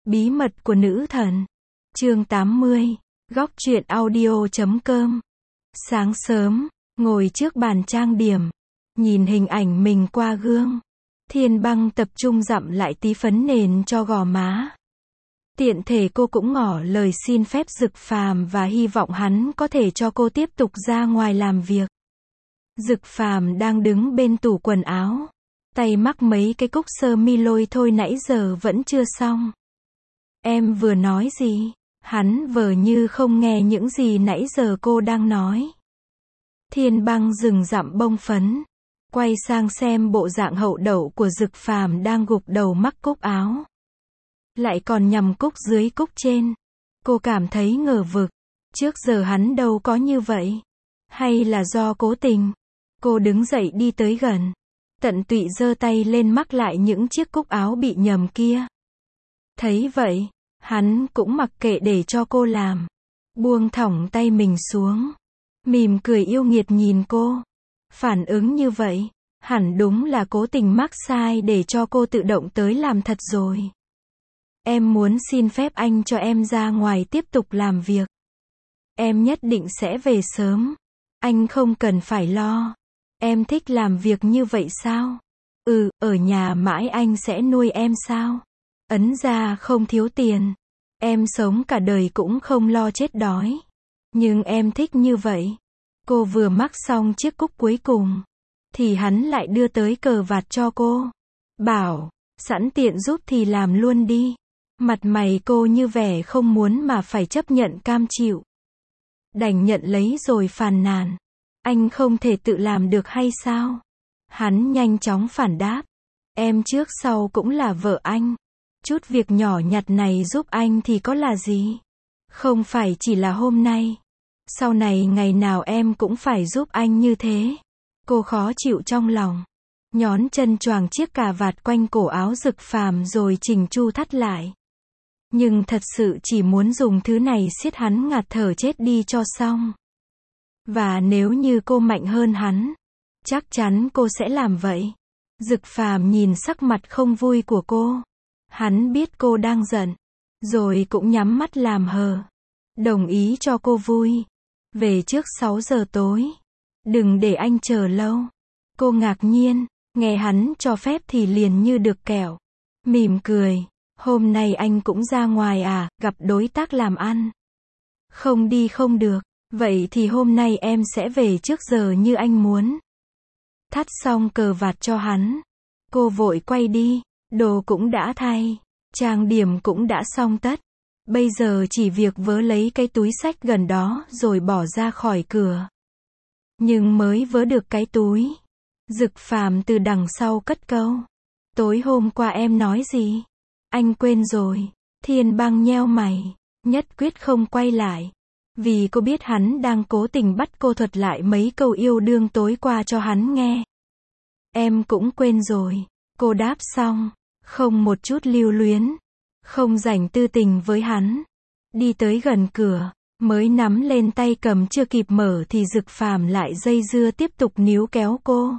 Bí mật của nữ thần. Chương 80. Góc truyện audio.com. Sáng sớm, ngồi trước bàn trang điểm, nhìn hình ảnh mình qua gương. Thiên Băng tập trung dặm lại tí phấn nền cho gò má. Tiện thể cô cũng ngỏ lời xin phép Dực Phàm và hy vọng hắn có thể cho cô tiếp tục ra ngoài làm việc. Dực Phàm đang đứng bên tủ quần áo, tay mắc mấy cái cúc sơ mi lôi thôi nãy giờ vẫn chưa xong. Em vừa nói gì? Hắn vờ như không nghe những gì nãy giờ cô đang nói. Thiên Băng dừng dặm bông phấn, quay sang xem bộ dạng hậu đậu của Dực Phàm đang gục đầu mắc cúc áo. Lại còn nhằm cúc dưới cúc trên. Cô cảm thấy ngờ vực. Trước giờ hắn đâu có như vậy. Hay là do cố tình? Cô đứng dậy đi tới gần, tận tụy giơ tay lên mắc lại những chiếc cúc áo bị nhầm kia. Thấy vậy, hắn cũng mặc kệ để cho cô làm. Buông thõng tay mình xuống, mỉm cười yêu nghiệt nhìn cô. Phản ứng như vậy, hẳn đúng là cố tình mắc sai để cho cô tự động tới làm thật rồi. Em muốn xin phép anh cho em ra ngoài tiếp tục làm việc. Em nhất định sẽ về sớm. Anh không cần phải lo. Em thích làm việc như vậy sao? Ở nhà mãi anh sẽ nuôi em sao? Ấn ra không thiếu tiền. Em sống cả đời cũng không lo chết đói. Nhưng em thích như vậy. Cô vừa mắc xong chiếc cúc cuối cùng, thì hắn lại đưa tới cờ vạt cho cô. Bảo, sẵn tiện giúp thì làm luôn đi. Mặt mày cô như vẻ không muốn mà phải chấp nhận cam chịu. Đành nhận lấy rồi phàn nàn. Anh không thể tự làm được hay sao? Hắn nhanh chóng phản đáp. Em trước sau cũng là vợ anh. Chút việc nhỏ nhặt này giúp anh thì có là gì? Không phải chỉ là hôm nay. Sau này ngày nào em cũng phải giúp anh như thế. Cô khó chịu trong lòng. Nhón chân choàng chiếc cà vạt quanh cổ áo Dực Phàm rồi chỉnh chu thắt lại. Nhưng thật sự chỉ muốn dùng thứ này siết hắn ngạt thở chết đi cho xong. Và nếu như cô mạnh hơn hắn, chắc chắn cô sẽ làm vậy. Dực Phàm nhìn sắc mặt không vui của cô. Hắn biết cô đang giận, rồi cũng nhắm mắt làm hờ. Đồng ý cho cô vui. Về trước 6 giờ tối. Đừng để anh chờ lâu. Cô ngạc nhiên, nghe hắn cho phép thì liền như được kẹo. Mỉm cười. Hôm nay anh cũng ra ngoài à, gặp đối tác làm ăn. Không đi không được. Vậy thì hôm nay em sẽ về trước giờ như anh muốn. Thắt xong cờ vạt cho hắn. Cô vội quay đi. Đồ cũng đã thay. Trang điểm cũng đã xong tất. Bây giờ chỉ việc vớ lấy cái túi xách gần đó rồi bỏ ra khỏi cửa. Nhưng mới vớ được cái túi, Dực Phàm từ đằng sau cất câu. Tối hôm qua em nói gì? Anh quên rồi. Thiên Băng nheo mày, nhất quyết không quay lại. Vì cô biết hắn đang cố tình bắt cô thuật lại mấy câu yêu đương tối qua cho hắn nghe. Em cũng quên rồi. Cô đáp xong, không một chút lưu luyến, không rảnh tư tình với hắn. Đi tới gần cửa, mới nắm lên tay cầm chưa kịp mở thì Dực Phàm lại dây dưa tiếp tục níu kéo cô.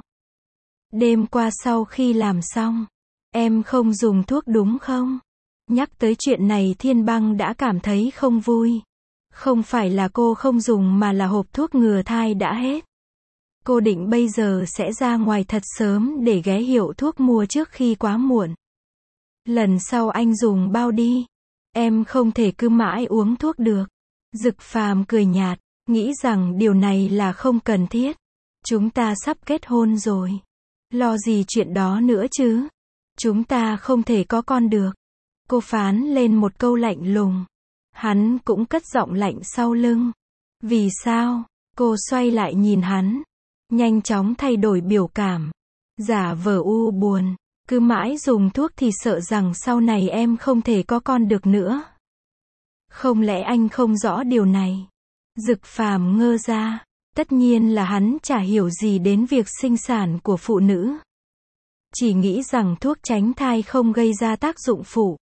Đêm qua sau khi làm xong, em không dùng thuốc đúng không? Nhắc tới chuyện này Thiên Băng đã cảm thấy không vui. Không phải là cô không dùng mà là hộp thuốc ngừa thai đã hết. Cô định bây giờ sẽ ra ngoài thật sớm để ghé hiệu thuốc mua trước khi quá muộn. Lần sau anh dùng bao đi. Em không thể cứ mãi uống thuốc được. Dực Phàm cười nhạt, nghĩ rằng điều này là không cần thiết. Chúng ta sắp kết hôn rồi. Lo gì chuyện đó nữa chứ? Chúng ta không thể có con được. Cô phán lên một câu lạnh lùng. Hắn cũng cất giọng lạnh sau lưng. Vì sao? Cô xoay lại nhìn hắn. Nhanh chóng thay đổi biểu cảm. Giả vờ u buồn. Cứ mãi dùng thuốc thì sợ rằng sau này em không thể có con được nữa. Không lẽ anh không rõ điều này? Dực Phàm ngơ ra. Tất nhiên là hắn chả hiểu gì đến việc sinh sản của phụ nữ. Chỉ nghĩ rằng thuốc tránh thai không gây ra tác dụng phụ.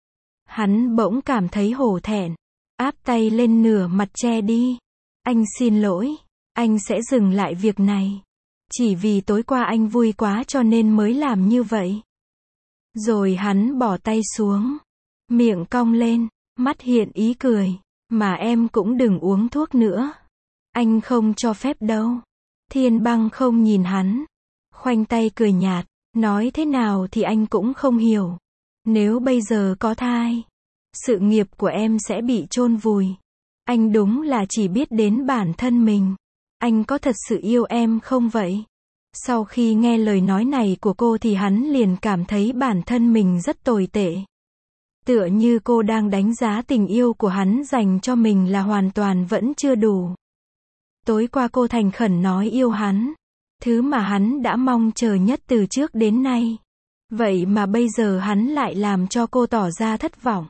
Hắn bỗng cảm thấy hổ thẹn. Áp tay lên nửa mặt che đi. Anh xin lỗi. Anh sẽ dừng lại việc này. Chỉ vì tối qua anh vui quá cho nên mới làm như vậy. Rồi hắn bỏ tay xuống. Miệng cong lên, mắt hiện ý cười. Mà em cũng đừng uống thuốc nữa. Anh không cho phép đâu. Thiên Băng không nhìn hắn. Khoanh tay cười nhạt. Nói thế nào thì anh cũng không hiểu. Nếu bây giờ có thai, sự nghiệp của em sẽ bị chôn vùi. Anh đúng là chỉ biết đến bản thân mình. Anh có thật sự yêu em không vậy? Sau khi nghe lời nói này của cô thì hắn liền cảm thấy bản thân mình rất tồi tệ. Tựa như cô đang đánh giá tình yêu của hắn dành cho mình là hoàn toàn vẫn chưa đủ. Tối qua cô thành khẩn nói yêu hắn. Thứ mà hắn đã mong chờ nhất từ trước đến nay. Vậy mà bây giờ hắn lại làm cho cô tỏ ra thất vọng.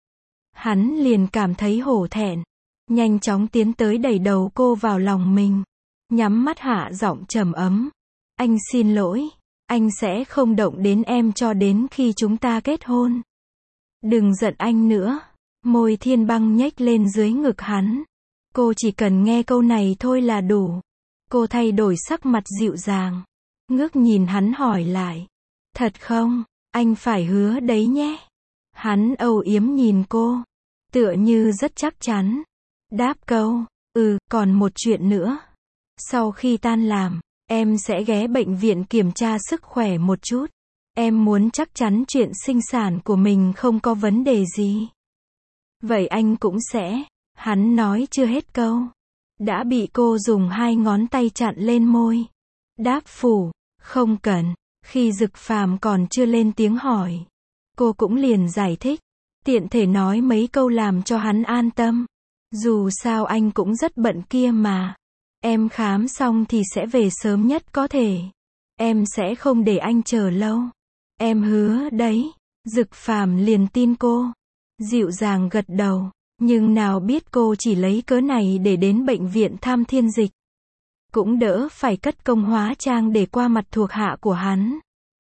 Hắn liền cảm thấy hổ thẹn. Nhanh chóng tiến tới đẩy đầu cô vào lòng mình. Nhắm mắt hạ giọng trầm ấm. Anh xin lỗi. Anh sẽ không động đến em cho đến khi chúng ta kết hôn. Đừng giận anh nữa. Môi Thiên Băng nhếch lên dưới ngực hắn. Cô chỉ cần nghe câu này thôi là đủ. Cô thay đổi sắc mặt dịu dàng. Ngước nhìn hắn hỏi lại. Thật không? Anh phải hứa đấy nhé. Hắn âu yếm nhìn cô. Tựa như rất chắc chắn. Đáp câu. Còn một chuyện nữa. Sau khi tan làm, em sẽ ghé bệnh viện kiểm tra sức khỏe một chút. Em muốn chắc chắn chuyện sinh sản của mình không có vấn đề gì. Vậy anh cũng sẽ. Hắn nói chưa hết câu. Đã bị cô dùng 2 ngón tay chặn lên môi. Đáp phủ. Không cần. Khi Dực Phàm còn chưa lên tiếng hỏi, cô cũng liền giải thích. Tiện thể nói mấy câu làm cho hắn an tâm. Dù sao anh cũng rất bận kia mà. Em khám xong thì sẽ về sớm nhất có thể. Em sẽ không để anh chờ lâu. Em hứa đấy. Dực Phàm liền tin cô. Dịu dàng gật đầu. Nhưng nào biết cô chỉ lấy cớ này để đến bệnh viện thăm Thiên Dịch. Cũng đỡ phải cất công hóa trang để qua mặt thuộc hạ của hắn.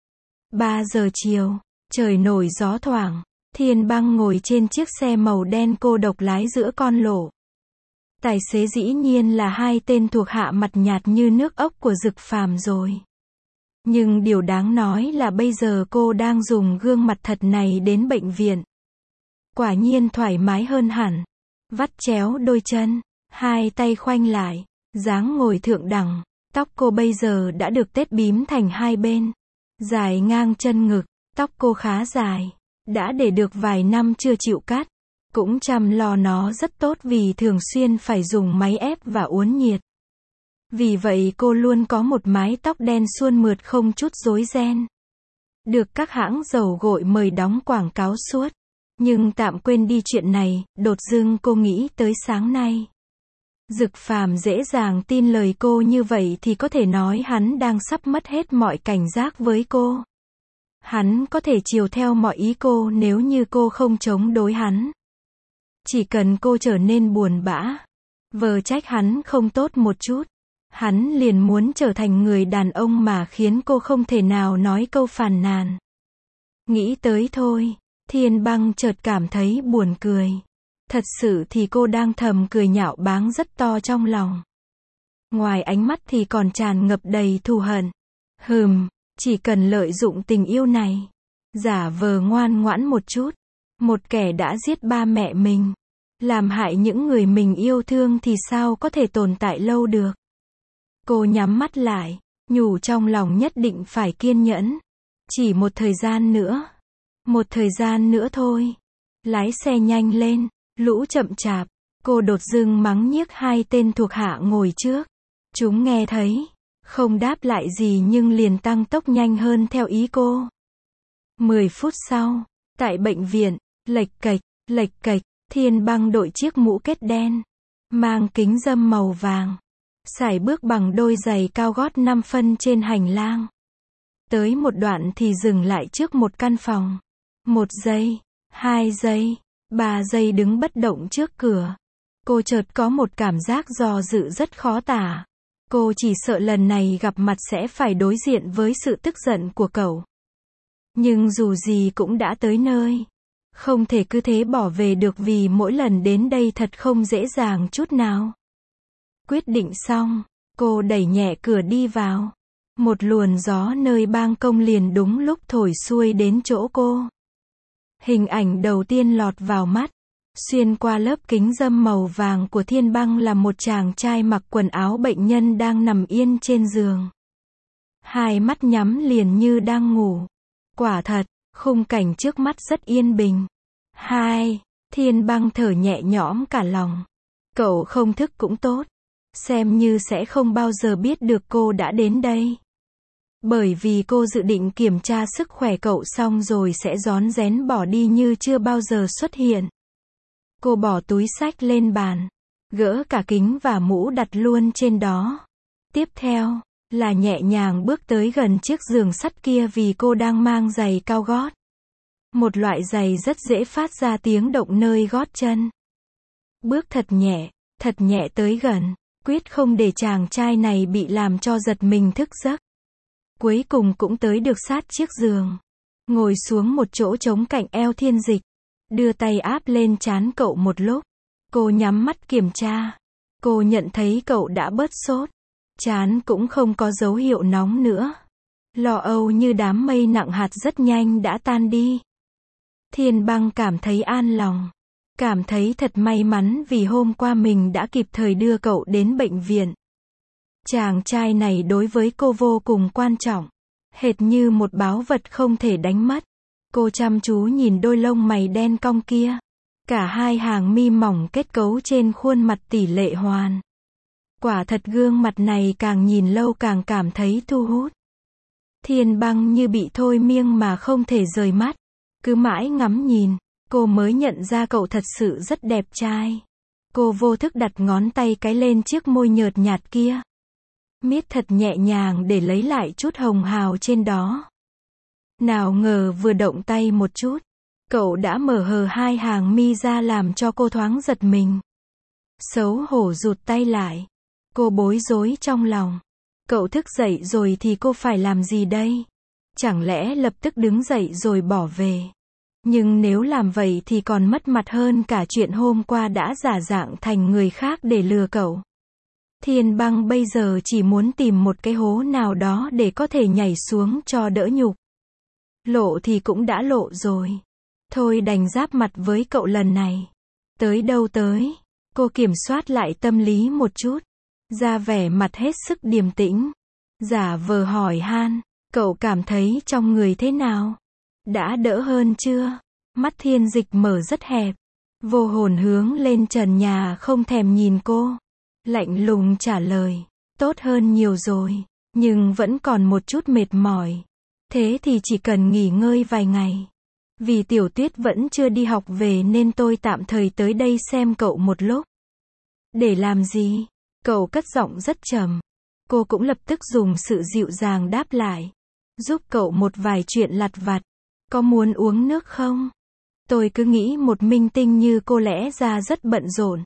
3 giờ chiều, trời nổi gió thoảng. Thiên Băng ngồi trên chiếc xe màu đen cô độc lái giữa con lộ. Tài xế dĩ nhiên là 2 tên thuộc hạ mặt nhạt như nước ốc của Dực Phàm rồi. Nhưng điều đáng nói là bây giờ cô đang dùng gương mặt thật này đến bệnh viện. Quả nhiên thoải mái hơn hẳn. Vắt chéo đôi chân, 2 tay khoanh lại, dáng ngồi thượng đẳng. Tóc cô bây giờ đã được tết bím thành 2 bên. Dài ngang chân ngực, tóc cô khá dài. Đã để được vài năm chưa chịu cắt. Cũng chăm lo nó rất tốt vì thường xuyên phải dùng máy ép và uốn nhiệt. Vì vậy cô luôn có một mái tóc đen suôn mượt không chút rối ren. Được các hãng dầu gội mời đóng quảng cáo suốt. Nhưng tạm quên đi chuyện này, đột dưng cô nghĩ tới sáng nay. Dực Phàm dễ dàng tin lời cô như vậy thì có thể nói hắn đang sắp mất hết mọi cảnh giác với cô. Hắn có thể chiều theo mọi ý cô nếu như cô không chống đối hắn. Chỉ cần cô trở nên buồn bã, vờ trách hắn không tốt một chút, hắn liền muốn trở thành người đàn ông mà khiến cô không thể nào nói câu phàn nàn. Nghĩ tới thôi, Thiên Băng chợt cảm thấy buồn cười. Thật sự thì cô đang thầm cười nhạo báng rất to trong lòng. Ngoài ánh mắt thì còn tràn ngập đầy thù hận. Chỉ cần lợi dụng tình yêu này, giả vờ ngoan ngoãn một chút. Một kẻ đã giết ba mẹ mình, làm hại những người mình yêu thương thì sao có thể tồn tại lâu được. Cô nhắm mắt lại, nhủ trong lòng nhất định phải kiên nhẫn. Chỉ một thời gian nữa. Một thời gian nữa thôi. Lái xe nhanh lên, lũ chậm chạp. Cô đột dưng mắng nhiếc 2 tên thuộc hạ ngồi trước. Chúng nghe thấy, không đáp lại gì nhưng liền tăng tốc nhanh hơn theo ý cô. 10 phút sau, tại bệnh viện, lệch cạch, Thiên Băng đội chiếc mũ kết đen, mang kính râm màu vàng, sải bước bằng đôi giày cao gót 5 phân trên hành lang. Tới một đoạn thì dừng lại trước một căn phòng. 1 giây, 2 giây, 3 giây đứng bất động trước cửa. Cô chợt có một cảm giác do dự rất khó tả. Cô chỉ sợ lần này gặp mặt sẽ phải đối diện với sự tức giận của cậu. Nhưng dù gì cũng đã tới nơi. Không thể cứ thế bỏ về được vì mỗi lần đến đây thật không dễ dàng chút nào. Quyết định xong, cô đẩy nhẹ cửa đi vào. Một luồn gió nơi ban công liền đúng lúc thổi xuôi đến chỗ cô. Hình ảnh đầu tiên lọt vào mắt. Xuyên qua lớp kính râm màu vàng của Thiên Băng là một chàng trai mặc quần áo bệnh nhân đang nằm yên trên giường. Hai mắt nhắm liền như đang ngủ. Quả thật, khung cảnh trước mắt rất yên bình. Thiên Băng thở nhẹ nhõm cả lòng. Cậu không thức cũng tốt. Xem như sẽ không bao giờ biết được cô đã đến đây. Bởi vì cô dự định kiểm tra sức khỏe cậu xong rồi sẽ rón rén bỏ đi như chưa bao giờ xuất hiện. Cô bỏ túi xách lên bàn, gỡ cả kính và mũ đặt luôn trên đó. Tiếp theo, là nhẹ nhàng bước tới gần chiếc giường sắt kia vì cô đang mang giày cao gót. Một loại giày rất dễ phát ra tiếng động nơi gót chân. Bước thật nhẹ tới gần, quyết không để chàng trai này bị làm cho giật mình thức giấc. Cuối cùng cũng tới được sát chiếc giường. Ngồi xuống một chỗ trống cạnh eo Thiên Dịch. Đưa tay áp lên trán cậu một lúc. Cô nhắm mắt kiểm tra. Cô nhận thấy cậu đã bớt sốt. Trán cũng không có dấu hiệu nóng nữa. Lo âu như đám mây nặng hạt rất nhanh đã tan đi. Thiên Băng cảm thấy an lòng. Cảm thấy thật may mắn vì hôm qua mình đã kịp thời đưa cậu đến bệnh viện. Chàng trai này đối với cô vô cùng quan trọng. Hệt như một báu vật không thể đánh mất. Cô chăm chú nhìn đôi lông mày đen cong kia. Cả hai hàng mi mỏng kết cấu trên khuôn mặt tỷ lệ hoàn. Quả thật gương mặt này càng nhìn lâu càng cảm thấy thu hút. Thiên Băng như bị thôi miên mà không thể rời mắt. Cứ mãi ngắm nhìn, cô mới nhận ra cậu thật sự rất đẹp trai. Cô vô thức đặt ngón tay cái lên chiếc môi nhợt nhạt kia. Miết thật nhẹ nhàng để lấy lại chút hồng hào trên đó. Nào ngờ vừa động tay một chút, cậu đã mở hờ hai hàng mi ra làm cho cô thoáng giật mình. Xấu hổ rụt tay lại. Cô bối rối trong lòng. Cậu thức dậy rồi thì cô phải làm gì đây? Chẳng lẽ lập tức đứng dậy rồi bỏ về? Nhưng nếu làm vậy thì còn mất mặt hơn cả chuyện hôm qua đã giả dạng thành người khác để lừa cậu. Thiên Băng bây giờ chỉ muốn tìm một cái hố nào đó để có thể nhảy xuống cho đỡ nhục. Lộ thì cũng đã lộ rồi. Thôi đành giáp mặt với cậu lần này. Tới đâu tới. Cô kiểm soát lại tâm lý một chút. Ra vẻ mặt hết sức điềm tĩnh. Giả vờ hỏi han. Cậu cảm thấy trong người thế nào? Đã đỡ hơn chưa? Mắt Thiên Dịch mở rất hẹp. Vô hồn hướng lên trần nhà không thèm nhìn cô. Lạnh lùng trả lời. Tốt hơn nhiều rồi. Nhưng vẫn còn một chút mệt mỏi. Thế thì chỉ cần nghỉ ngơi vài ngày. Vì Tiểu Tuyết vẫn chưa đi học về nên tôi tạm thời tới đây xem cậu một lúc. Để làm gì? Cậu cất giọng rất trầm. Cô cũng lập tức dùng sự dịu dàng đáp lại. Giúp cậu một vài chuyện lặt vặt. Có muốn uống nước không? Tôi cứ nghĩ một minh tinh như cô lẽ ra rất bận rộn.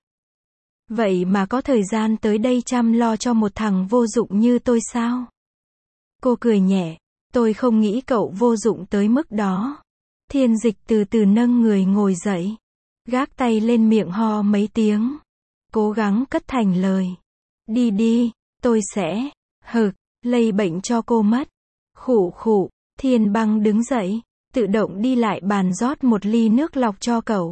Vậy mà có thời gian tới đây chăm lo cho một thằng vô dụng như tôi sao? Cô cười nhẹ. Tôi không nghĩ cậu vô dụng tới mức đó. Thiên Dịch từ từ nâng người ngồi dậy. Gác tay lên miệng ho mấy tiếng. Cố gắng cất thành lời. Đi đi, tôi sẽ, lây bệnh cho cô mất. Khụ khụ, Thiên Băng đứng dậy, tự động đi lại bàn rót một ly nước lọc cho cậu.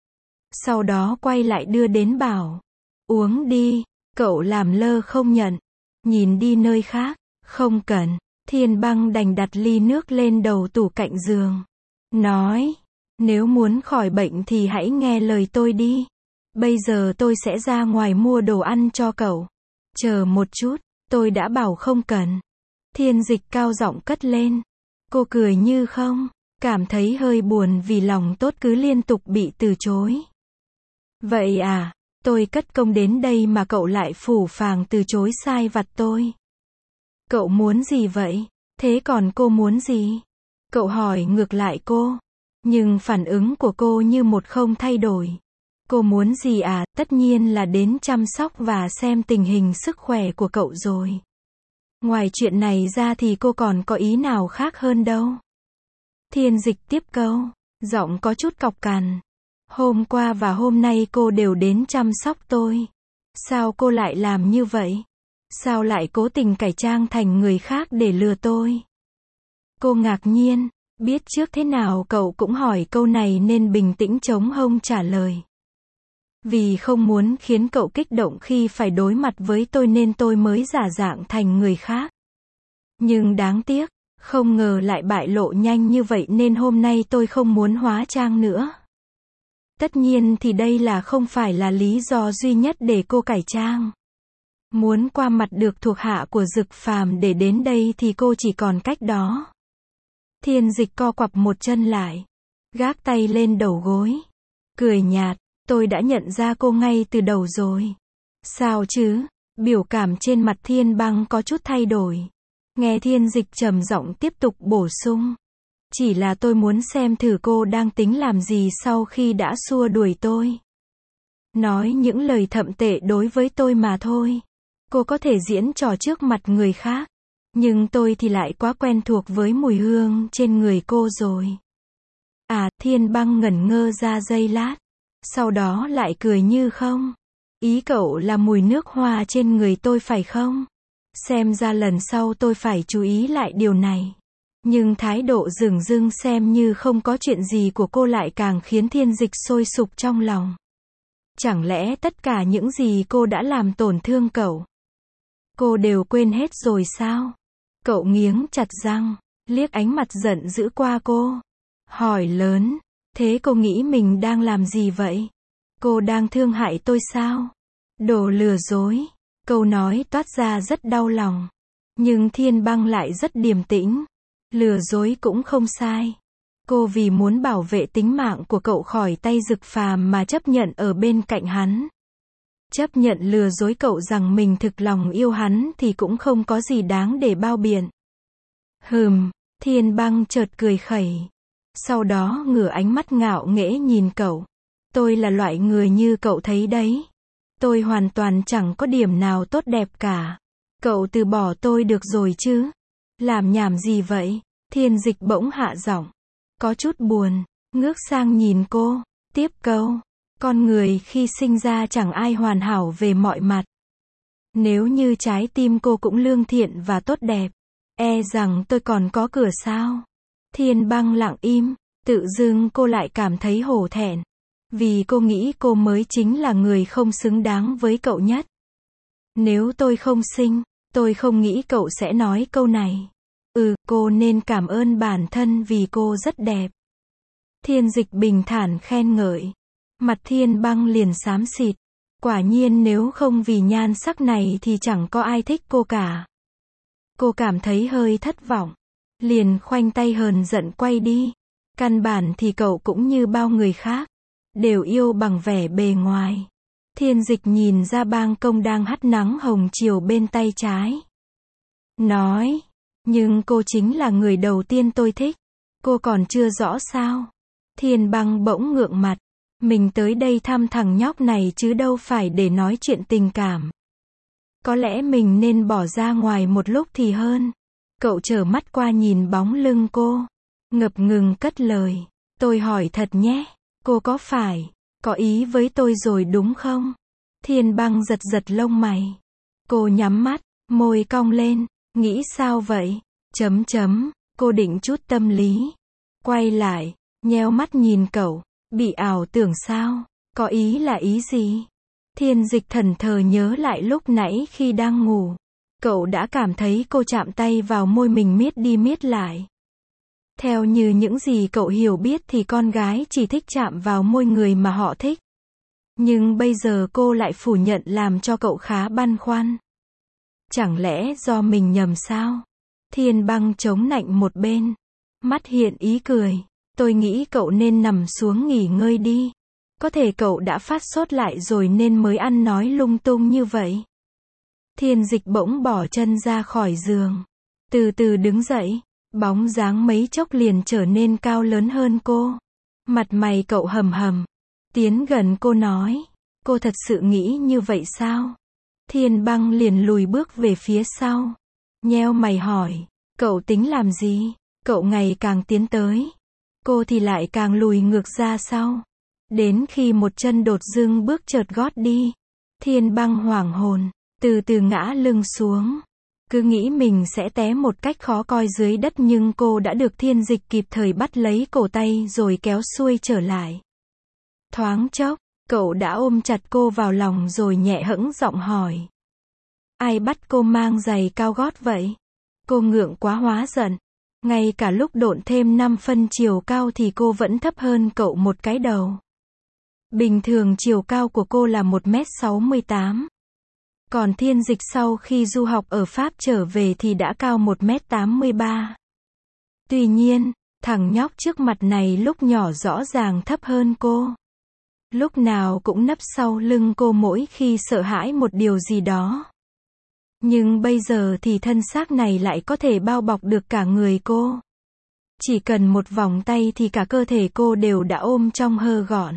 Sau đó quay lại đưa đến bảo. Uống đi, cậu làm lơ không nhận. Nhìn đi nơi khác, không cần. Thiên Băng đành đặt ly nước lên đầu tủ cạnh giường. Nói, nếu muốn khỏi bệnh thì hãy nghe lời tôi đi. Bây giờ tôi sẽ ra ngoài mua đồ ăn cho cậu. Chờ một chút, tôi đã bảo không cần. Thiên Dịch cao giọng cất lên. Cô cười như không, cảm thấy hơi buồn vì lòng tốt cứ liên tục bị từ chối. Vậy à, tôi cất công đến đây mà cậu lại phũ phàng từ chối sai vặt tôi. Cậu muốn gì vậy? Thế còn cô muốn gì? Cậu hỏi ngược lại cô. Nhưng phản ứng của cô như một không thay đổi. Cô muốn gì à? Tất nhiên là đến chăm sóc và xem tình hình sức khỏe của cậu rồi. Ngoài chuyện này ra thì cô còn có ý nào khác hơn đâu. Thiên Dịch tiếp câu, giọng có chút cọc cằn. Hôm qua và hôm nay cô đều đến chăm sóc tôi. Sao cô lại làm như vậy? Sao lại cố tình cải trang thành người khác để lừa tôi? Cô ngạc nhiên, Biết trước thế nào cậu cũng hỏi câu này nên bình tĩnh chống hông trả lời. Vì không muốn khiến cậu kích động khi phải đối mặt với tôi nên tôi mới giả dạng thành người khác. Nhưng đáng tiếc, không ngờ lại bại lộ nhanh như vậy nên hôm nay tôi không muốn hóa trang nữa. Tất nhiên thì đây không phải là lý do duy nhất để cô cải trang. Muốn qua mặt được thuộc hạ của Dực Phàm để đến đây thì cô chỉ còn cách đó. Thiên Dịch co quặp một chân lại, gác tay lên đầu gối, cười nhạt, tôi đã nhận ra cô ngay từ đầu rồi. Sao chứ? Biểu cảm trên mặt Thiên Băng có chút thay đổi. Nghe Thiên Dịch trầm giọng tiếp tục bổ sung. Chỉ là tôi muốn xem thử cô đang tính làm gì sau khi đã xua đuổi tôi. Nói những lời thậm tệ đối với tôi mà thôi. Cô có thể diễn trò trước mặt người khác. Nhưng tôi thì lại quá quen thuộc với mùi hương trên người cô rồi. À, Thiên Băng ngẩn ngơ ra giây lát. Sau đó lại cười như không. Ý cậu là mùi nước hoa trên người tôi phải không? Xem ra lần sau tôi phải chú ý lại điều này. Nhưng thái độ dửng dưng xem như không có chuyện gì của cô lại càng khiến Thiên Dịch sôi sục trong lòng. Chẳng lẽ tất cả những gì cô đã làm tổn thương cậu, cô đều quên hết rồi sao? Cậu nghiến chặt răng, liếc ánh mặt giận dữ qua cô. Hỏi lớn, thế cô nghĩ mình đang làm gì vậy? Cô đang thương hại tôi sao? Đồ lừa dối. Câu nói toát ra rất đau lòng. Nhưng Thiên Băng lại rất điềm tĩnh. Lừa dối cũng không sai. Cô vì muốn bảo vệ tính mạng của cậu khỏi tay Dực Phàm mà chấp nhận ở bên cạnh hắn. Chấp nhận lừa dối cậu rằng mình thực lòng yêu hắn thì cũng không có gì đáng để bao biện. Thiên Băng chợt cười khẩy. Sau đó ngửa ánh mắt ngạo nghễ nhìn cậu. Tôi là loại người như cậu thấy đấy. Tôi hoàn toàn chẳng có điểm nào tốt đẹp cả. Cậu từ bỏ tôi được rồi chứ? Làm nhảm gì vậy? Thiên Dịch bỗng hạ giọng. Có chút buồn, ngước sang nhìn cô, tiếp câu. Con người khi sinh ra chẳng ai hoàn hảo về mọi mặt. Nếu như trái tim cô cũng lương thiện và tốt đẹp, e rằng tôi còn có cửa sao? Thiên Băng lặng im, tự dưng cô lại cảm thấy hổ thẹn. Vì cô nghĩ cô mới chính là người không xứng đáng với cậu nhất. Nếu tôi không xinh, tôi không nghĩ cậu sẽ nói câu này. Cô nên cảm ơn bản thân vì cô rất đẹp. Thiên Dịch bình thản khen ngợi. Mặt Thiên Băng liền xám xịt. Quả nhiên nếu không vì nhan sắc này thì chẳng có ai thích cô cả. Cô cảm thấy hơi thất vọng. Liền khoanh tay hờn giận quay đi. Căn bản thì cậu cũng như bao người khác. Đều yêu bằng vẻ bề ngoài. Thiên Dịch nhìn ra ban công đang hắt nắng hồng chiều bên tay trái. Nói. Nhưng cô chính là người đầu tiên tôi thích. Cô còn chưa rõ sao? Thiên Băng bỗng ngượng mặt. Mình tới đây thăm thằng nhóc này chứ đâu phải để nói chuyện tình cảm. Có lẽ mình nên bỏ ra ngoài một lúc thì hơn. Cậu trở mắt qua nhìn bóng lưng cô. Ngập ngừng cất lời. Tôi hỏi thật nhé. Cô có phải có ý với tôi rồi đúng không? Thiên Băng giật giật lông mày. Cô nhắm mắt, môi cong lên. Nghĩ sao vậy? Cô định chút tâm lý. Quay lại, nheo mắt nhìn cậu. Bị ảo tưởng sao? Có ý là ý gì? Thiên Dịch thẫn thờ nhớ lại lúc nãy khi đang ngủ. Cậu đã cảm thấy cô chạm tay vào môi mình miết đi miết lại. Theo như những gì cậu hiểu biết thì con gái chỉ thích chạm vào môi người mà họ thích. Nhưng bây giờ cô lại phủ nhận làm cho cậu khá băn khoăn. Chẳng lẽ do mình nhầm sao? Thiên Băng chống nạnh một bên. Mắt hiện ý cười. Tôi nghĩ cậu nên nằm xuống nghỉ ngơi đi. Có thể cậu đã phát sốt lại rồi nên mới ăn nói lung tung như vậy. Thiên Dịch bỗng bỏ chân ra khỏi giường. Từ từ đứng dậy. Bóng dáng mấy chốc liền trở nên cao lớn hơn cô. Mặt mày cậu hầm hầm. Tiến gần cô nói. Cô thật sự nghĩ như vậy sao? Thiên Băng liền lùi bước về phía sau. Nheo mày hỏi. Cậu tính làm gì? Cậu ngày càng tiến tới. Cô thì lại càng lùi ngược ra sau. Đến khi một chân đột dưng bước chợt gót đi. Thiên Băng hoảng hồn. Từ từ ngã lưng xuống. Cứ nghĩ mình sẽ té một cách khó coi dưới đất nhưng cô đã được Thiên Dịch kịp thời bắt lấy cổ tay rồi kéo xuôi trở lại. Thoáng chốc, cậu đã ôm chặt cô vào lòng rồi nhẹ hững giọng hỏi. Ai bắt cô mang giày cao gót vậy? Cô ngượng quá hóa giận. Ngay cả lúc độn thêm 5 phân chiều cao thì cô vẫn thấp hơn cậu một cái đầu. Bình thường chiều cao của cô là 1m68. Còn Thiên Dịch sau khi du học ở Pháp trở về thì đã cao 1m83. Tuy nhiên, thằng nhóc trước mặt này lúc nhỏ rõ ràng thấp hơn cô. Lúc nào cũng nấp sau lưng cô mỗi khi sợ hãi một điều gì đó. Nhưng bây giờ thì thân xác này lại có thể bao bọc được cả người cô. Chỉ cần một vòng tay thì cả cơ thể cô đều đã ôm trong hơ gọn.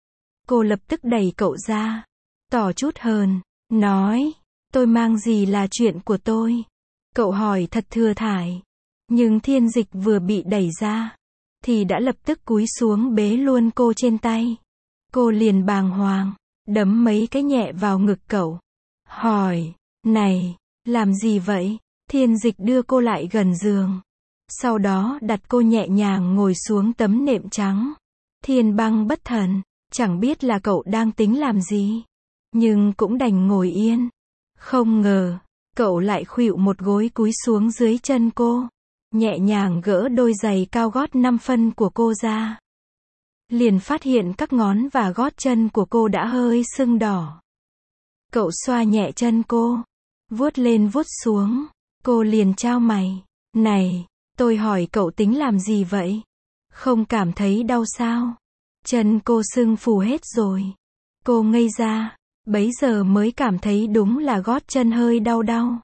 Cô lập tức đẩy cậu ra, tỏ chút hờn, nói, tôi mang gì là chuyện của tôi. Cậu hỏi thật thừa thải. Nhưng Thiên Dịch vừa bị đẩy ra, thì đã lập tức cúi xuống bế luôn cô trên tay. Cô liền bàng hoàng, đấm mấy cái nhẹ vào ngực cậu. Hỏi, này, làm gì vậy? Thiên Dịch đưa cô lại gần giường. Sau đó đặt cô nhẹ nhàng ngồi xuống tấm nệm trắng. Thiên Băng bất thần, chẳng biết là cậu đang tính làm gì. Nhưng cũng đành ngồi yên. Không ngờ, cậu lại khuỵu một gối cúi xuống dưới chân cô. Nhẹ nhàng gỡ đôi giày cao gót 5 phân của cô ra. Liền phát hiện các ngón và gót chân của cô đã hơi sưng đỏ. Cậu xoa nhẹ chân cô, vuốt lên vuốt xuống. Cô liền chau mày. Này, tôi hỏi cậu tính làm gì vậy? Không cảm thấy đau sao? Chân cô sưng phù hết rồi. Cô ngây ra, bấy giờ mới cảm thấy đúng là gót chân hơi đau đau.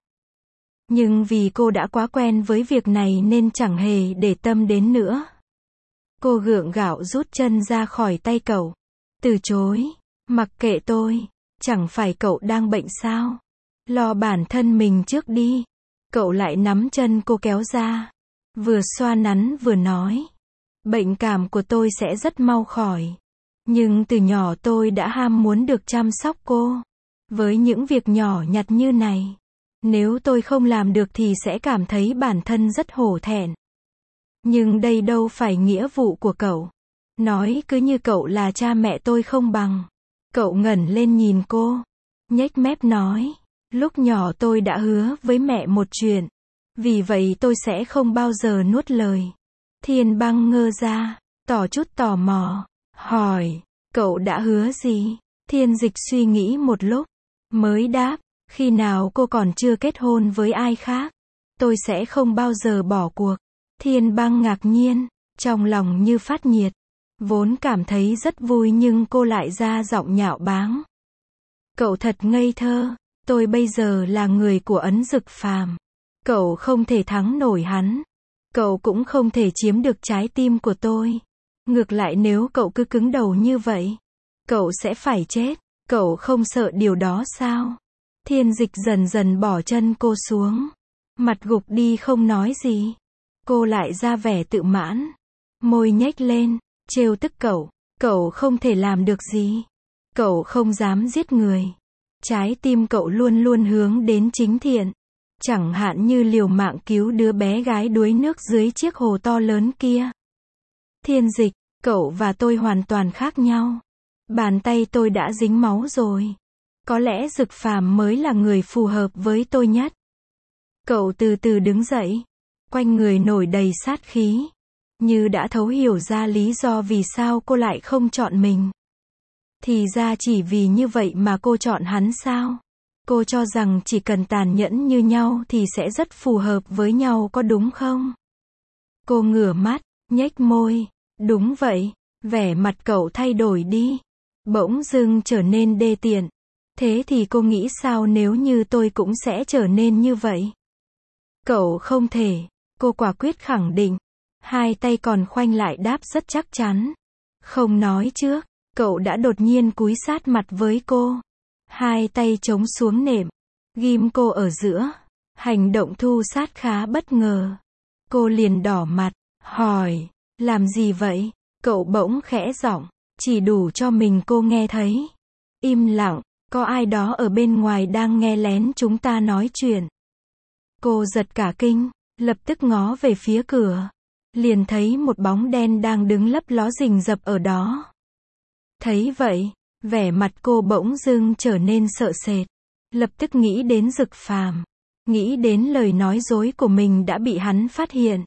Nhưng vì cô đã quá quen với việc này nên chẳng hề để tâm đến nữa. Cô gượng gạo rút chân ra khỏi tay cậu. Từ chối, mặc kệ tôi, chẳng phải cậu đang bệnh sao? Lo bản thân mình trước đi. Cậu lại nắm chân cô kéo ra. Vừa xoa nắn vừa nói. Bệnh cảm của tôi sẽ rất mau khỏi. Nhưng từ nhỏ tôi đã ham muốn được chăm sóc cô. Với những việc nhỏ nhặt như này, nếu tôi không làm được thì sẽ cảm thấy bản thân rất hổ thẹn. Nhưng đây đâu phải nghĩa vụ của cậu. Nói cứ như cậu là cha mẹ tôi không bằng. Cậu ngẩng lên nhìn cô, nhếch mép nói, lúc nhỏ tôi đã hứa với mẹ một chuyện. Vì vậy tôi sẽ không bao giờ nuốt lời. Thiên Băng ngơ ra, tỏ chút tò mò, hỏi, cậu đã hứa gì? Thiên Dịch suy nghĩ một lúc, mới đáp, khi nào cô còn chưa kết hôn với ai khác, tôi sẽ không bao giờ bỏ cuộc. Thiên Băng ngạc nhiên, trong lòng như phát nhiệt, vốn cảm thấy rất vui nhưng cô lại ra giọng nhạo báng. Cậu thật ngây thơ, tôi bây giờ là người của Ấn Dực Phàm. Cậu không thể thắng nổi hắn. Cậu cũng không thể chiếm được trái tim của tôi. Ngược lại nếu cậu cứ cứng đầu như vậy, cậu sẽ phải chết. Cậu không sợ điều đó sao? Thiên Dịch dần dần bỏ chân cô xuống. Mặt gục đi không nói gì. Cô lại ra vẻ tự mãn. Môi nhếch lên, trêu tức cậu. Cậu không thể làm được gì. Cậu không dám giết người. Trái tim cậu luôn luôn hướng đến chính thiện. Chẳng hạn như liều mạng cứu đứa bé gái đuối nước dưới chiếc hồ to lớn kia. Thiên Dịch, cậu và tôi hoàn toàn khác nhau. Bàn tay tôi đã dính máu rồi. Có lẽ Dực Phàm mới là người phù hợp với tôi nhất. Cậu từ từ đứng dậy. Quanh người nổi đầy sát khí. Như đã thấu hiểu ra lý do vì sao cô lại không chọn mình. Thì ra chỉ vì như vậy mà cô chọn hắn sao? Cô cho rằng chỉ cần tàn nhẫn như nhau thì sẽ rất phù hợp với nhau có đúng không? Cô ngửa mắt, nhếch môi. Đúng vậy. Vẻ mặt cậu thay đổi đi. Bỗng dưng trở nên đê tiện. Thế thì cô nghĩ sao nếu như tôi cũng sẽ trở nên như vậy? Cậu không thể. Cô quả quyết khẳng định. Hai tay còn khoanh lại đáp rất chắc chắn. Không nói trước, cậu đã đột nhiên cúi sát mặt với cô. Hai tay chống xuống nệm, ghim cô ở giữa. Hành động thu sát khá bất ngờ. Cô liền đỏ mặt, hỏi, làm gì vậy? Cậu bỗng khẽ giọng, chỉ đủ cho mình cô nghe thấy. Im lặng, có ai đó ở bên ngoài đang nghe lén chúng ta nói chuyện. Cô giật cả kinh, lập tức ngó về phía cửa. Liền thấy một bóng đen đang đứng lấp ló rình rập ở đó. Thấy vậy, vẻ mặt cô bỗng dưng trở nên sợ sệt. Lập tức nghĩ đến Dực Phàm, nghĩ đến lời nói dối của mình đã bị hắn phát hiện.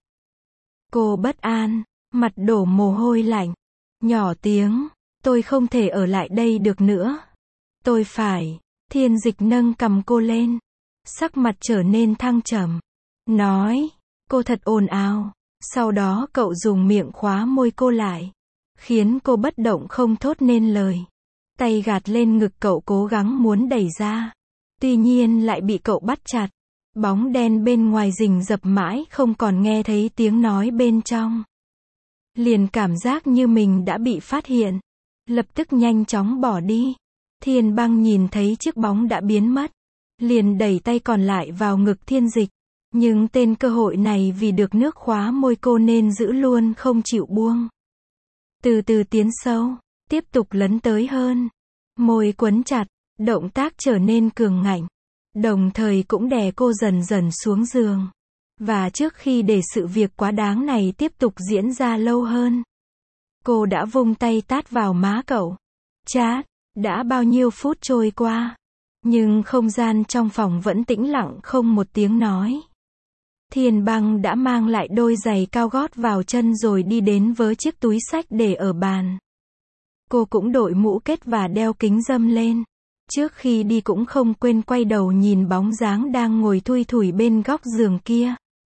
Cô bất an, mặt đổ mồ hôi lạnh, nhỏ tiếng, tôi không thể ở lại đây được nữa. Tôi phải. Thiên Dịch nâng cầm cô lên, sắc mặt trở nên thăng trầm, nói, cô thật ồn ào. Sau đó cậu dùng miệng khóa môi cô lại, khiến cô bất động không thốt nên lời. Tay gạt lên ngực cậu cố gắng muốn đẩy ra, tuy nhiên lại bị cậu bắt chặt. Bóng đen bên ngoài rình rập mãi không còn nghe thấy tiếng nói bên trong. Liền cảm giác như mình đã bị phát hiện, lập tức nhanh chóng bỏ đi. Thiên Băng nhìn thấy chiếc bóng đã biến mất, liền đẩy tay còn lại vào ngực Thiên Dịch. Nhưng tên cơ hội này vì được nước khóa môi cô nên giữ luôn không chịu buông. Từ từ tiến sâu, tiếp tục lấn tới hơn. Môi quấn chặt, động tác trở nên cường ngạnh. Đồng thời cũng đè cô dần dần xuống giường. Và trước khi để sự việc quá đáng này tiếp tục diễn ra lâu hơn, cô đã vung tay tát vào má cậu. Chát, đã bao nhiêu phút trôi qua, nhưng không gian trong phòng vẫn tĩnh lặng không một tiếng nói. Thiên Băng đã mang lại đôi giày cao gót vào chân rồi đi đến với chiếc túi xách để ở bàn. Cô cũng đội mũ kết và đeo kính râm lên. Trước khi đi cũng không quên quay đầu nhìn bóng dáng đang ngồi thui thủi bên góc giường kia.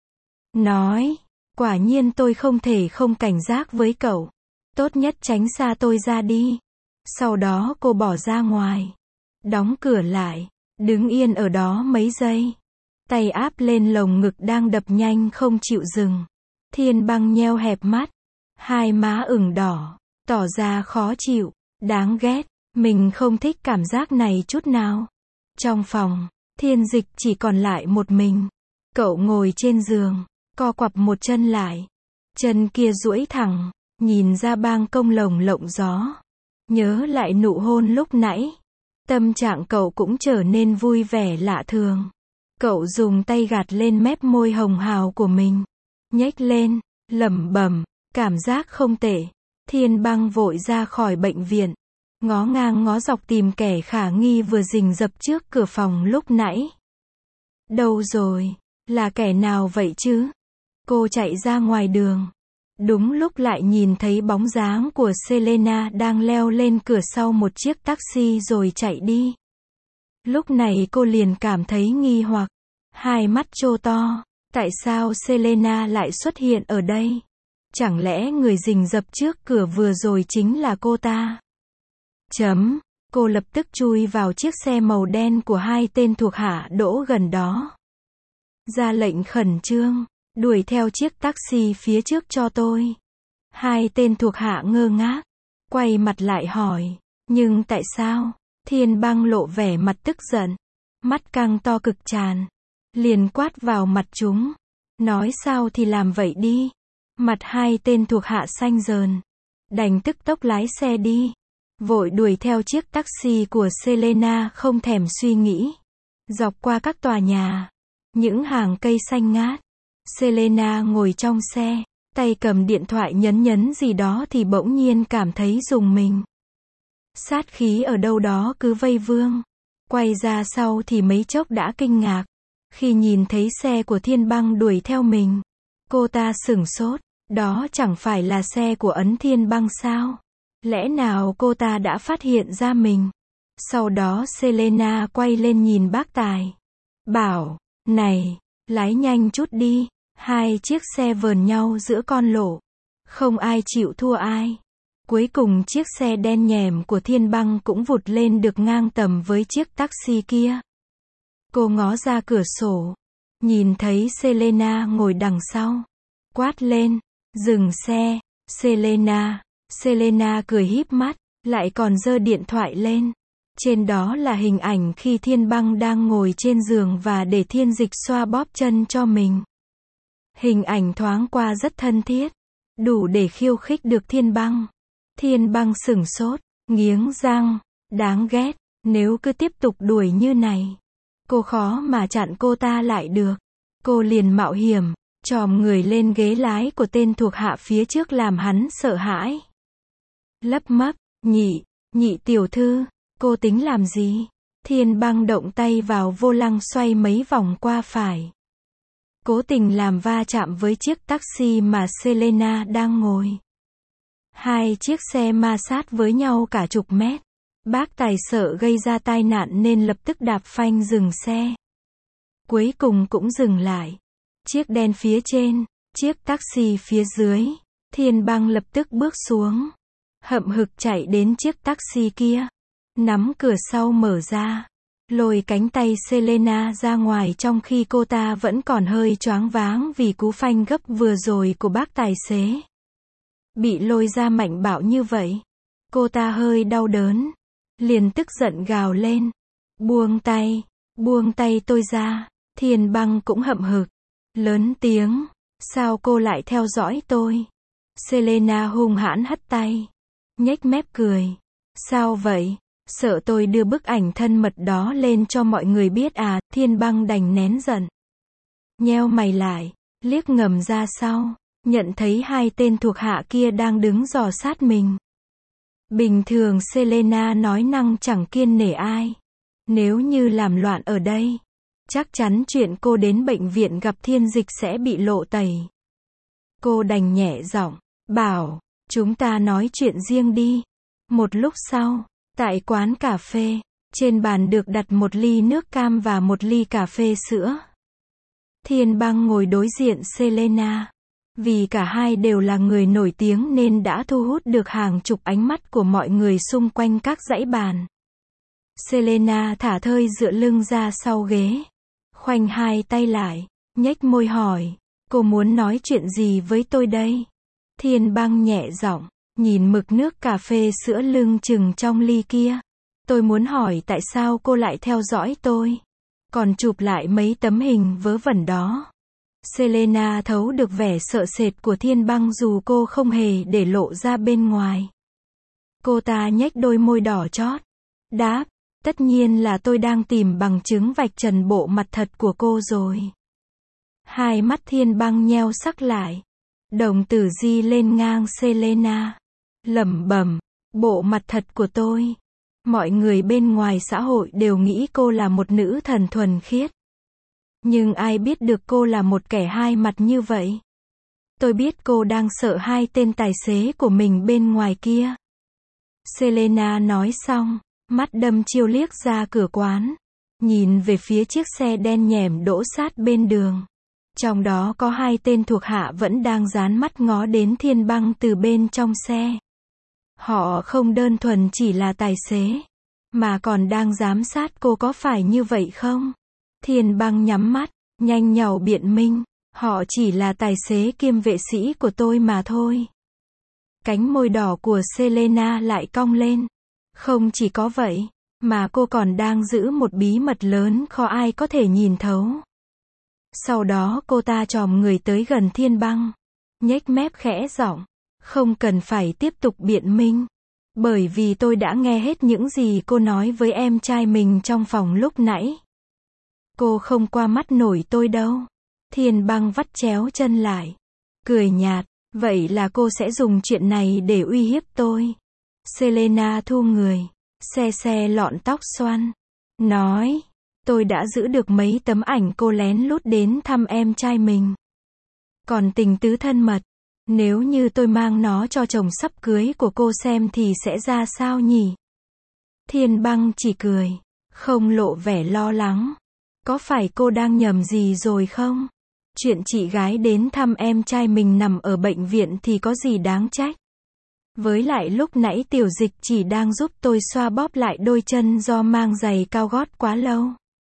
Nói, quả nhiên tôi không thể không cảnh giác với cậu. Tốt nhất tránh xa tôi ra đi. Sau đó cô bỏ ra ngoài, đóng cửa lại, đứng yên ở đó mấy giây. Tay áp lên lồng ngực đang đập nhanh không chịu dừng. Thiên Băng nheo hẹp mắt, hai má ửng đỏ, tỏ ra khó chịu, đáng ghét. Mình không thích cảm giác này chút nào. Trong phòng, Thiên Dịch chỉ còn lại một mình. Cậu ngồi trên giường, co quặp một chân lại. Chân kia duỗi thẳng, nhìn ra ban công lồng lộng gió. Nhớ lại nụ hôn lúc nãy. Tâm trạng cậu cũng trở nên vui vẻ lạ thường. Cậu dùng tay gạt lên mép môi hồng hào của mình. Nhếch lên, lẩm bẩm, cảm giác không tệ. Thiên Băng vội ra khỏi bệnh viện. Ngó ngang ngó dọc tìm kẻ khả nghi vừa rình rập trước cửa phòng lúc nãy. Đâu rồi? Là kẻ nào vậy chứ? Cô chạy ra ngoài đường. Đúng lúc lại nhìn thấy bóng dáng của Selena đang leo lên cửa sau một chiếc taxi rồi chạy đi. Lúc này cô liền cảm thấy nghi hoặc. Hai mắt trô to. Tại sao Selena lại xuất hiện ở đây? Chẳng lẽ người rình rập trước cửa vừa rồi chính là cô ta? Cô lập tức chui vào chiếc xe màu đen của hai tên thuộc hạ đỗ gần đó. Ra lệnh khẩn trương, đuổi theo chiếc taxi phía trước cho tôi. Hai tên thuộc hạ ngơ ngác, quay mặt lại hỏi, nhưng tại sao? Thiên Băng lộ vẻ mặt tức giận, mắt căng to cực tràn, liền quát vào mặt chúng. Nói sao thì làm vậy đi. Mặt hai tên thuộc hạ xanh dờn, đành tức tốc lái xe đi. Vội đuổi theo chiếc taxi của Selena không thèm suy nghĩ. Dọc qua các tòa nhà, những hàng cây xanh ngát. Selena ngồi trong xe, tay cầm điện thoại nhấn nhấn gì đó thì bỗng nhiên cảm thấy rùng mình. Sát khí ở đâu đó cứ vây vương. Quay ra sau thì mấy chốc đã kinh ngạc. Khi nhìn thấy xe của Thiên Băng đuổi theo mình, cô ta sửng sốt. Đó chẳng phải là xe của Ấn Thiên Băng sao? Lẽ nào cô ta đã phát hiện ra mình? Sau đó Selena quay lên nhìn bác tài. Bảo, này, lái nhanh chút đi. Hai chiếc xe vờn nhau giữa con lộ. Không ai chịu thua ai. Cuối cùng chiếc xe đen nhèm của Thiên Băng cũng vụt lên được ngang tầm với chiếc taxi kia. Cô ngó ra cửa sổ, nhìn thấy Selena ngồi đằng sau. Quát lên, dừng xe, Selena. Selena cười híp mắt, lại còn giơ điện thoại lên. Trên đó là hình ảnh khi Thiên Băng đang ngồi trên giường và để Thiên Dịch xoa bóp chân cho mình. Hình ảnh thoáng qua rất thân thiết, đủ để khiêu khích được Thiên Băng. Thiên Băng sửng sốt, nghiến răng, đáng ghét, nếu cứ tiếp tục đuổi như này, cô khó mà chặn cô ta lại được. Cô liền mạo hiểm, chòm người lên ghế lái của tên thuộc hạ phía trước làm hắn sợ hãi. Lấp mấp, nhị tiểu thư, cô tính làm gì? Thiên Băng động tay vào vô lăng xoay mấy vòng qua phải. Cố tình làm va chạm với chiếc taxi mà Selena đang ngồi. Hai chiếc xe ma sát với nhau cả chục mét. Bác tài sợ gây ra tai nạn nên lập tức đạp phanh dừng xe. Cuối cùng cũng dừng lại. Chiếc đen phía trên, chiếc taxi phía dưới. Thiên Băng lập tức bước xuống. Hậm hực chạy đến chiếc taxi kia. Nắm cửa sau mở ra. Lôi cánh tay Selena ra ngoài trong khi cô ta vẫn còn hơi choáng váng vì cú phanh gấp vừa rồi của bác tài xế. Bị lôi ra mạnh bạo như vậy. Cô ta hơi đau đớn. Liền tức giận gào lên. Buông tay tôi ra. Thiên Băng cũng hậm hực. Lớn tiếng. Sao cô lại theo dõi tôi? Selena hung hãn hất tay. Nhếch mép cười. Sao vậy? Sợ tôi đưa bức ảnh thân mật đó lên cho mọi người biết à? Thiên Băng đành nén giận. Nheo mày lại. Liếc ngầm ra sau. Nhận thấy hai tên thuộc hạ kia đang đứng dò sát mình. Bình thường Selena nói năng chẳng kiêng nể ai. Nếu như làm loạn ở đây, chắc chắn chuyện cô đến bệnh viện gặp Thiên Dịch sẽ bị lộ tẩy. Cô đành nhẹ giọng, bảo, chúng ta nói chuyện riêng đi. Một lúc sau, tại quán cà phê, trên bàn được đặt một ly nước cam và một ly cà phê sữa. Thiên Băng ngồi đối diện Selena. Vì cả hai đều là người nổi tiếng nên đã thu hút được hàng chục ánh mắt của mọi người xung quanh các dãy bàn. Selena thả thơi dựa lưng ra sau ghế. Khoanh hai tay lại, nhếch môi hỏi, cô muốn nói chuyện gì với tôi đây? Thiên Băng nhẹ giọng, nhìn mực nước cà phê sữa lưng chừng trong ly kia. Tôi muốn hỏi tại sao cô lại theo dõi tôi? Còn chụp lại mấy tấm hình vớ vẩn đó. Selena thấu được vẻ sợ sệt của Thiên Băng dù cô không hề để lộ ra bên ngoài. Cô ta nhếch đôi môi đỏ chót. Đáp, tất nhiên là tôi đang tìm bằng chứng vạch trần bộ mặt thật của cô rồi. Hai mắt Thiên Băng nheo sắc lại. Đồng tử di lên ngang Selena. Lẩm bẩm, bộ mặt thật của tôi. Mọi người bên ngoài xã hội đều nghĩ cô là một nữ thần thuần khiết. Nhưng ai biết được cô là một kẻ hai mặt như vậy? Tôi biết cô đang sợ hai tên tài xế của mình bên ngoài kia. Selena nói xong, mắt đăm chiêu liếc ra cửa quán. Nhìn về phía chiếc xe đen nhẻm đỗ sát bên đường. Trong đó có hai tên thuộc hạ vẫn đang dán mắt ngó đến Thiên Băng từ bên trong xe. Họ không đơn thuần chỉ là tài xế, mà còn đang giám sát cô có phải như vậy không? Thiên Băng nhắm mắt, nhanh nhảu biện minh, họ chỉ là tài xế kiêm vệ sĩ của tôi mà thôi. Cánh môi đỏ của Selena lại cong lên. Không chỉ có vậy, mà cô còn đang giữ một bí mật lớn khó ai có thể nhìn thấu. Sau đó cô ta chòm người tới gần Thiên Băng, nhếch mép khẽ giọng, không cần phải tiếp tục biện minh. Bởi vì tôi đã nghe hết những gì cô nói với em trai mình trong phòng lúc nãy. Cô không qua mắt nổi tôi đâu. Thiên Băng vắt chéo chân lại. Cười nhạt, vậy là cô sẽ dùng chuyện này để uy hiếp tôi. Selena thu người, xe lọn tóc xoăn. Nói, tôi đã giữ được mấy tấm ảnh cô lén lút đến thăm em trai mình. Còn tình tứ thân mật, nếu như tôi mang nó cho chồng sắp cưới của cô xem thì sẽ ra sao nhỉ? Thiên Băng chỉ cười, không lộ vẻ lo lắng. Có phải cô đang nhầm gì rồi không? Chuyện chị gái đến thăm em trai mình nằm ở bệnh viện thì có gì đáng trách? Với lại lúc nãy Tiểu Dịch chỉ đang giúp tôi xoa bóp lại đôi chân do mang giày cao gót quá lâu.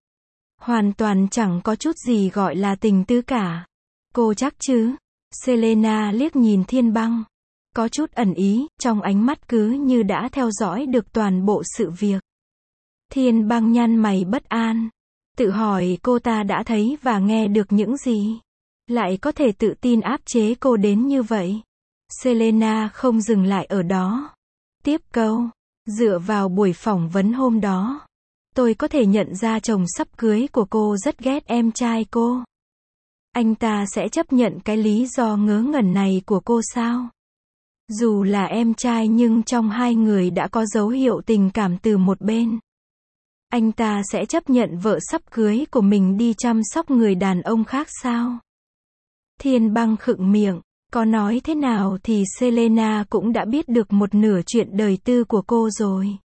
Hoàn toàn chẳng có chút gì gọi là tình tứ cả. Cô chắc chứ? Selena liếc nhìn Thiên Băng. Có chút ẩn ý, trong ánh mắt cứ như đã theo dõi được toàn bộ sự việc. Thiên Băng nhăn mày bất an. Tự hỏi cô ta đã thấy và nghe được những gì? Lại có thể tự tin áp chế cô đến như vậy? Selena không dừng lại ở đó. Tiếp câu, dựa vào buổi phỏng vấn hôm đó, tôi có thể nhận ra chồng sắp cưới của cô rất ghét em trai cô. Anh ta sẽ chấp nhận cái lý do ngớ ngẩn này của cô sao? Dù là em trai nhưng trong hai người đã có dấu hiệu tình cảm từ một bên. Anh ta sẽ chấp nhận vợ sắp cưới của mình đi chăm sóc người đàn ông khác sao? Thiên Băng khựng miệng, có nói thế nào thì Selena cũng đã biết được một nửa chuyện đời tư của cô rồi.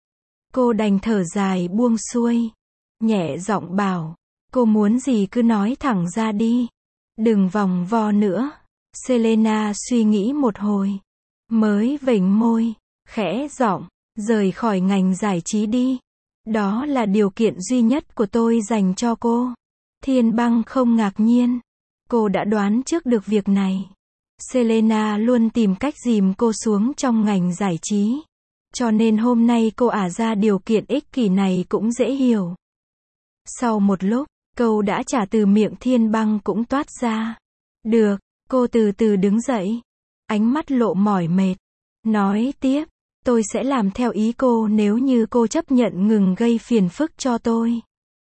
Cô đành thở dài buông xuôi, nhẹ giọng bảo, cô muốn gì cứ nói thẳng ra đi, đừng vòng vo nữa. Selena suy nghĩ một hồi, mới vểnh môi, khẽ giọng, rời khỏi ngành giải trí đi. Đó là điều kiện duy nhất của tôi dành cho cô. Thiên Băng không ngạc nhiên, cô đã đoán trước được việc này. Selena luôn tìm cách dìm cô xuống trong ngành giải trí. Cho nên hôm nay cô ả ra điều kiện ích kỷ này cũng dễ hiểu. Sau một lúc, câu đã trả từ miệng Thiên Băng cũng toát ra. Được, cô từ từ đứng dậy. Ánh mắt lộ mỏi mệt. Nói tiếp, tôi sẽ làm theo ý cô nếu như cô chấp nhận ngừng gây phiền phức cho tôi.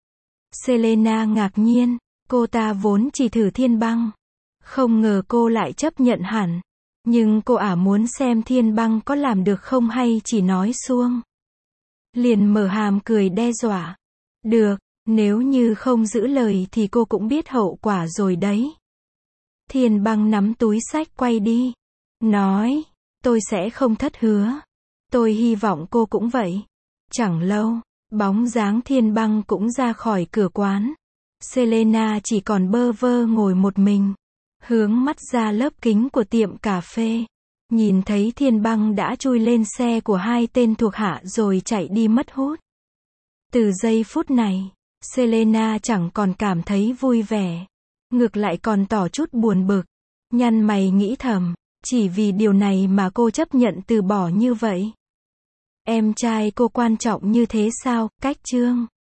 Selena ngạc nhiên, cô ta vốn chỉ thử Thiên Băng. Không ngờ cô lại chấp nhận hẳn. Nhưng cô ả muốn xem Thiên Băng có làm được không hay chỉ nói suông. Liền mở hàm cười đe dọa. Được, nếu như không giữ lời thì cô cũng biết hậu quả rồi đấy. Thiên Băng nắm túi xách quay đi. Nói, tôi sẽ không thất hứa. Tôi hy vọng cô cũng vậy. Chẳng lâu, bóng dáng Thiên Băng cũng ra khỏi cửa quán. Selena chỉ còn bơ vơ ngồi một mình. Hướng mắt ra lớp kính của tiệm cà phê. Nhìn thấy Thiên Băng đã chui lên xe của hai tên thuộc hạ rồi chạy đi mất hút. Từ giây phút này, Selena chẳng còn cảm thấy vui vẻ. Ngược lại còn tỏ chút buồn bực. Nhăn mày nghĩ thầm, chỉ vì điều này mà cô chấp nhận từ bỏ như vậy. Em trai cô quan trọng như thế sao? Cách chương